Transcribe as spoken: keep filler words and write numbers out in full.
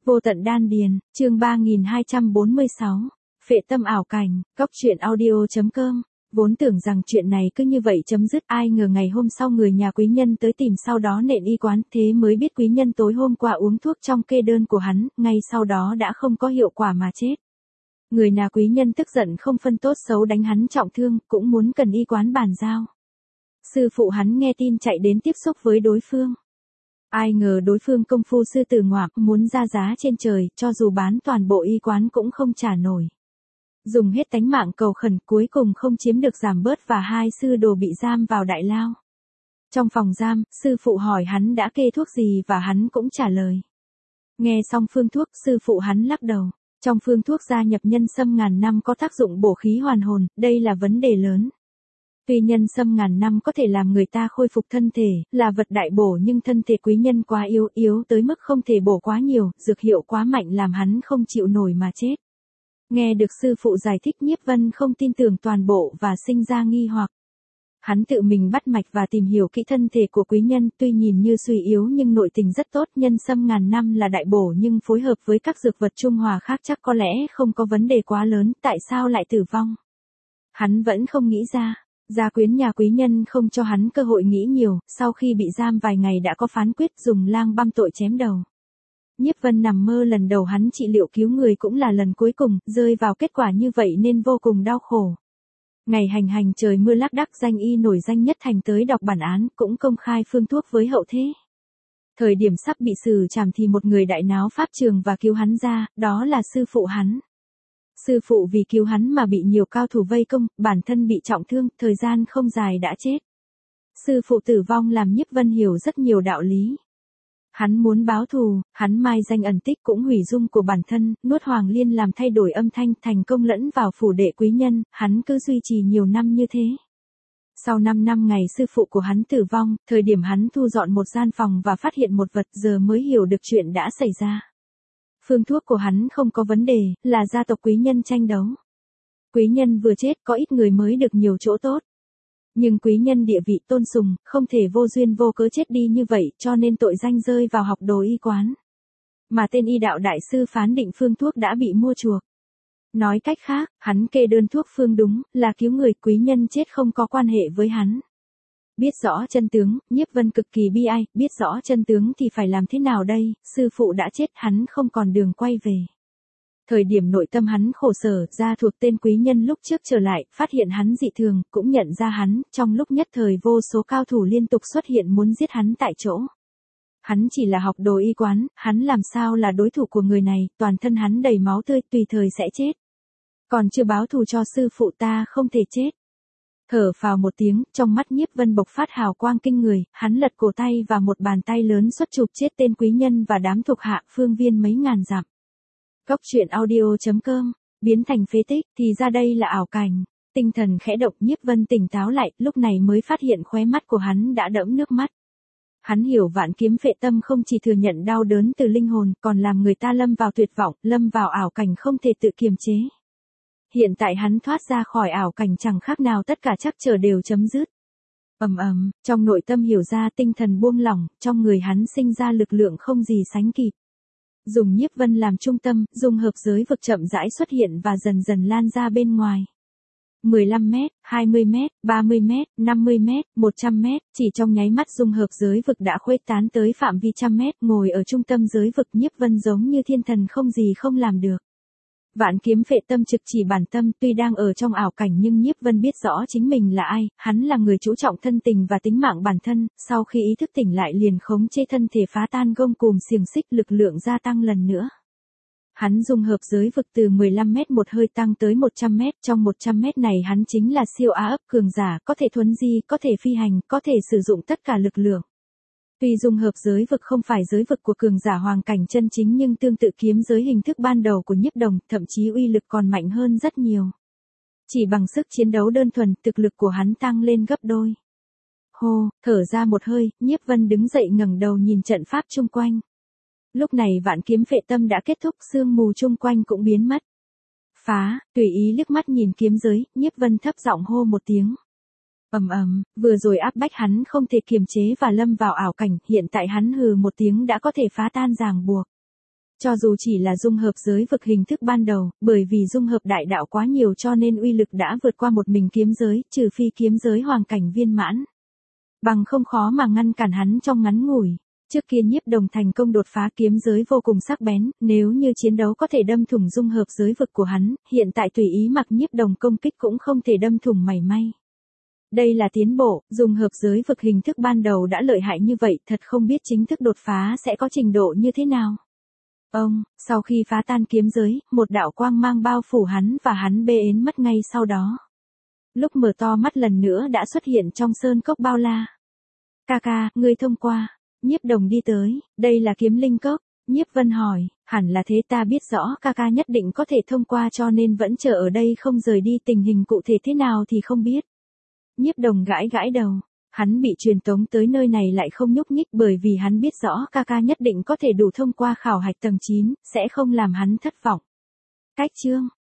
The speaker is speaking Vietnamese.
Vô tận đan điền, chương ba nghìn hai trăm bốn mươi sáu, phệ tâm ảo cảnh, góc truyện audio chấm com. Vốn tưởng rằng chuyện này cứ như vậy chấm dứt, ai ngờ ngày hôm sau người nhà quý nhân tới tìm, sau đó nện y quán, thế mới biết quý nhân tối hôm qua uống thuốc trong kê đơn của hắn, ngay sau đó đã không có hiệu quả mà chết. Người nhà quý nhân tức giận không phân tốt xấu đánh hắn trọng thương, cũng muốn cần y quán bàn giao. Sư phụ hắn nghe tin chạy đến tiếp xúc với đối phương. Ai ngờ đối phương công phu sư tử ngoạm, muốn ra giá trên trời, cho dù bán toàn bộ y quán cũng không trả nổi. Dùng hết tánh mạng cầu khẩn, cuối cùng không chiếm được giảm bớt và hai sư đồ bị giam vào đại lao. Trong phòng giam, sư phụ hỏi hắn đã kê thuốc gì và hắn cũng trả lời. Nghe xong phương thuốc, sư phụ hắn lắc đầu. Trong phương thuốc gia nhập nhân sâm ngàn năm có tác dụng bổ khí hoàn hồn, đây là vấn đề lớn. Tuy nhân sâm ngàn năm có thể làm người ta khôi phục thân thể, là vật đại bổ, nhưng thân thể quý nhân quá yếu, yếu tới mức không thể bổ quá nhiều, dược hiệu quá mạnh làm hắn không chịu nổi mà chết. Nghe được sư phụ giải thích, Nhiếp Vân không tin tưởng toàn bộ và sinh ra nghi hoặc. Hắn tự mình bắt mạch và tìm hiểu kỹ thân thể của quý nhân, tuy nhìn như suy yếu nhưng nội tình rất tốt, nhân sâm ngàn năm là đại bổ nhưng phối hợp với các dược vật trung hòa khác chắc có lẽ không có vấn đề quá lớn, tại sao lại tử vong? Hắn vẫn không nghĩ ra. Gia quyến nhà quý nhân không cho hắn cơ hội nghĩ nhiều, sau khi bị giam vài ngày đã có phán quyết dùng lang băm tội chém đầu. Nhiếp Vân nằm mơ lần đầu hắn trị liệu cứu người cũng là lần cuối cùng, rơi vào kết quả như vậy nên vô cùng đau khổ. Ngày hành hành trời mưa lác đác, danh y nổi danh nhất thành tới đọc bản án, cũng công khai phương thuốc với hậu thế. Thời điểm sắp bị xử trảm thì một người đại náo pháp trường và cứu hắn ra, đó là sư phụ hắn. Sư phụ vì cứu hắn mà bị nhiều cao thủ vây công, bản thân bị trọng thương, thời gian không dài đã chết. Sư phụ tử vong làm Nhiếp Vân hiểu rất nhiều đạo lý. Hắn muốn báo thù, hắn mai danh ẩn tích cũng hủy dung của bản thân, nuốt Hoàng Liên làm thay đổi âm thanh, thành công lẫn vào phủ đệ quý nhân, hắn cứ duy trì nhiều năm như thế. Sau năm năm ngày sư phụ của hắn tử vong, thời điểm hắn thu dọn một gian phòng và phát hiện một vật, giờ mới hiểu được chuyện đã xảy ra. Phương thuốc của hắn không có vấn đề, là gia tộc quý nhân tranh đấu. Quý nhân vừa chết có ít người mới được nhiều chỗ tốt. Nhưng quý nhân địa vị tôn sùng, không thể vô duyên vô cớ chết đi như vậy, cho nên tội danh rơi vào học đồ y quán. Mà tên y đạo đại sư phán định phương thuốc đã bị mua chuộc. Nói cách khác, hắn kê đơn thuốc phương đúng, là cứu người, quý nhân chết không có quan hệ với hắn. Biết rõ chân tướng, Nhiếp Vân cực kỳ bi ai, biết rõ chân tướng thì phải làm thế nào đây, sư phụ đã chết, hắn không còn đường quay về. Thời điểm nội tâm hắn khổ sở, gia thuộc tên quý nhân lúc trước trở lại, phát hiện hắn dị thường, cũng nhận ra hắn, trong lúc nhất thời vô số cao thủ liên tục xuất hiện muốn giết hắn tại chỗ. Hắn chỉ là học đồ y quán, hắn làm sao là đối thủ của người này, toàn thân hắn đầy máu tươi, tùy thời sẽ chết. Còn chưa báo thù cho sư phụ ta không thể chết. Thở phào một tiếng, trong mắt Nhiếp Vân bộc phát hào quang kinh người, hắn lật cổ tay và một bàn tay lớn xuất chụp chết tên quý nhân và đám thuộc hạ, phương viên mấy ngàn dặm. Góc truyện audio chấm com, biến thành phế tích, thì ra đây là ảo cảnh. Tinh thần khẽ động, Nhiếp Vân tỉnh táo lại, lúc này mới phát hiện khóe mắt của hắn đã đẫm nước mắt. Hắn hiểu vạn kiếm phệ tâm không chỉ thừa nhận đau đớn từ linh hồn, còn làm người ta lâm vào tuyệt vọng, lâm vào ảo cảnh không thể tự kiềm chế. Hiện tại hắn thoát ra khỏi ảo cảnh chẳng khác nào tất cả chắc chờ đều chấm dứt. Ầm ầm, trong nội tâm hiểu ra, tinh thần buông lỏng, trong người hắn sinh ra lực lượng không gì sánh kịp. Dùng Nhiếp Vân làm trung tâm, dung hợp giới vực chậm rãi xuất hiện và dần dần lan ra bên ngoài. mười lăm mét, hai mươi mét, ba mươi mét, năm mươi mét, một trăm mét, chỉ trong nháy mắt dung hợp giới vực đã khuếch tán tới phạm vi trăm mét, ngồi ở trung tâm giới vực Nhiếp Vân giống như thiên thần không gì không làm được. Vạn kiếm phệ tâm trực chỉ bản tâm, tuy đang ở trong ảo cảnh nhưng Nhiếp Vân biết rõ chính mình là ai, hắn là người chú trọng thân tình và tính mạng bản thân, sau khi ý thức tỉnh lại liền khống chế thân thể phá tan gông cùm xiềng xích, lực lượng gia tăng lần nữa. Hắn dung hợp giới vực từ mười lăm mét một hơi tăng tới một trăm mét, trong một trăm mét này hắn chính là siêu á ấp cường giả, có thể thuấn di, có thể phi hành, có thể sử dụng tất cả lực lượng. Tuy dung hợp giới vực không phải giới vực của cường giả hoàng cảnh chân chính nhưng tương tự kiếm giới hình thức ban đầu của Nhiếp Đồng, thậm chí uy lực còn mạnh hơn rất nhiều. Chỉ bằng sức chiến đấu đơn thuần, thực lực của hắn tăng lên gấp đôi. Hô, thở ra một hơi, Nhiếp Vân đứng dậy ngẩng đầu nhìn trận pháp chung quanh. Lúc này vạn kiếm phệ tâm đã kết thúc, sương mù chung quanh cũng biến mất. Phá, tùy ý liếc mắt nhìn kiếm giới, Nhiếp Vân thấp giọng hô một tiếng. Ầm ầm, vừa rồi áp bách hắn không thể kiềm chế và lâm vào ảo cảnh, hiện tại hắn hừ một tiếng đã có thể phá tan ràng buộc. Cho dù chỉ là dung hợp giới vực hình thức ban đầu, bởi vì dung hợp đại đạo quá nhiều cho nên uy lực đã vượt qua một mình kiếm giới, trừ phi kiếm giới hoàng cảnh viên mãn. Bằng không khó mà ngăn cản hắn trong ngắn ngủi. Trước kia Nhiếp Đồng thành công đột phá kiếm giới vô cùng sắc bén, nếu như chiến đấu có thể đâm thủng dung hợp giới vực của hắn, hiện tại tùy ý mặc Nhiếp Đồng công kích cũng không thể đâm thủng mảy may. Đây là tiến bộ, dung hợp giới vực hình thức ban đầu đã lợi hại như vậy, thật không biết chính thức đột phá sẽ có trình độ như thế nào. Ông, sau khi phá tan kiếm giới, một đạo quang mang bao phủ hắn và hắn bê ến mất ngay sau đó. Lúc mở to mắt lần nữa đã xuất hiện trong sơn cốc bao la. Ca ca, ngươi thông qua. Nhiếp Đồng đi tới, đây là kiếm linh cốc. Nhiếp Vân hỏi, hẳn là thế, ta biết rõ ca ca nhất định có thể thông qua cho nên vẫn chờ ở đây không rời đi, tình hình cụ thể thế nào thì không biết. Nhiếp Đồng gãi gãi đầu, hắn bị truyền tống tới nơi này lại không nhúc nhích bởi vì hắn biết rõ ca ca nhất định có thể đủ thông qua khảo hạch tầng chín, sẽ không làm hắn thất vọng. Cách chương